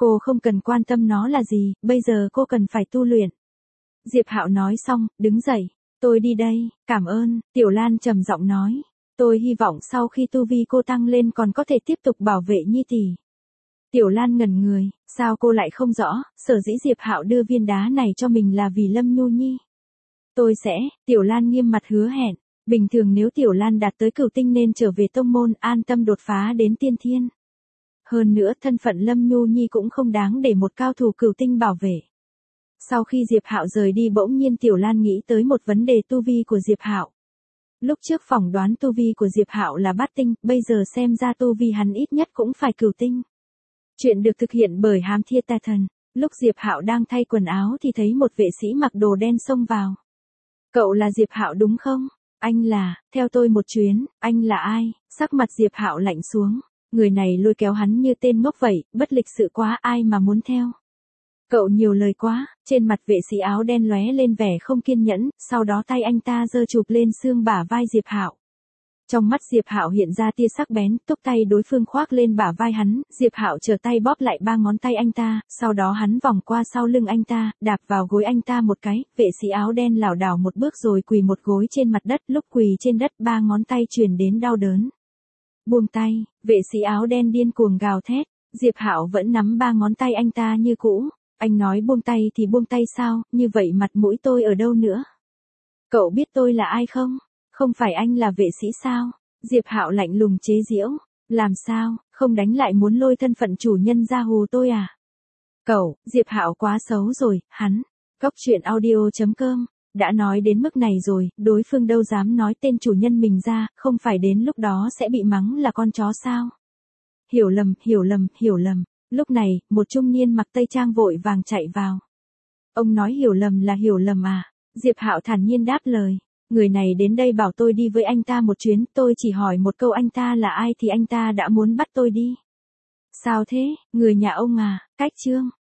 Cô không cần quan tâm nó là gì, bây giờ cô cần phải tu luyện. Diệp Hạo nói xong, đứng dậy. Tôi đi đây, cảm ơn, Tiểu Lan trầm giọng nói. Tôi hy vọng sau khi tu vi cô tăng lên còn có thể tiếp tục bảo vệ Nhi tỷ. Tiểu Lan ngẩn người, sao cô lại không rõ, sở dĩ Diệp Hạo đưa viên đá này cho mình là vì Lâm Nhu Nhi. Tôi sẽ, Tiểu Lan nghiêm mặt hứa hẹn, bình thường nếu Tiểu Lan đạt tới cửu tinh nên trở về tông môn an tâm đột phá đến tiên thiên. Hơn nữa thân phận Lâm Nhu Nhi cũng không đáng để một cao thủ cửu tinh bảo vệ. Sau khi Diệp Hạo rời đi bỗng nhiên Tiểu Lan nghĩ tới một vấn đề tu vi của Diệp Hạo. Lúc trước phỏng đoán tu vi của Diệp Hạo là bát tinh, bây giờ xem ra tu vi hắn ít nhất cũng phải cửu tinh. Chuyện được thực hiện bởi Hám Thiên Tà Thần. Lúc Diệp Hạo đang thay quần áo thì thấy một vệ sĩ mặc đồ đen xông vào. Cậu là Diệp Hạo đúng không? Anh là, theo tôi một chuyến, anh là ai? Sắc mặt Diệp Hạo lạnh xuống. Người này lôi kéo hắn như tên ngốc vậy, bất lịch sự quá ai mà muốn theo. Cậu nhiều lời quá, trên mặt vệ sĩ áo đen lóe lên vẻ không kiên nhẫn, sau đó tay anh ta giơ chụp lên xương bả vai Diệp Hạo. Trong mắt Diệp Hạo hiện ra tia sắc bén, túc tay đối phương khoác lên bả vai hắn, Diệp Hạo trở tay bóp lại ba ngón tay anh ta, sau đó hắn vòng qua sau lưng anh ta, đạp vào gối anh ta một cái, vệ sĩ áo đen lảo đảo một bước rồi quỳ một gối trên mặt đất, lúc quỳ trên đất ba ngón tay truyền đến đau đớn. Buông tay, vệ sĩ áo đen điên cuồng gào thét, Diệp Hạo vẫn nắm ba ngón tay anh ta như cũ. Anh nói buông tay thì buông tay sao, như vậy mặt mũi tôi ở đâu nữa? Cậu biết tôi là ai không? Không phải anh là vệ sĩ sao? Diệp Hạo lạnh lùng chế giễu. Làm sao, không đánh lại muốn lôi thân phận chủ nhân ra hù tôi à? Cậu, Diệp Hạo quá xấu rồi, hắn. Góc truyện audio.com. Đã nói đến mức này rồi, đối phương đâu dám nói tên chủ nhân mình ra, không phải đến lúc đó sẽ bị mắng là con chó sao? Hiểu lầm, hiểu lầm, hiểu lầm. Lúc này, một trung niên mặc tây trang vội vàng chạy vào. Ông nói hiểu lầm là hiểu lầm à? Diệp Hạo thản nhiên đáp lời. Người này đến đây bảo tôi đi với anh ta một chuyến, tôi chỉ hỏi một câu anh ta là ai thì anh ta đã muốn bắt tôi đi. Sao thế, người nhà ông à, cách chương.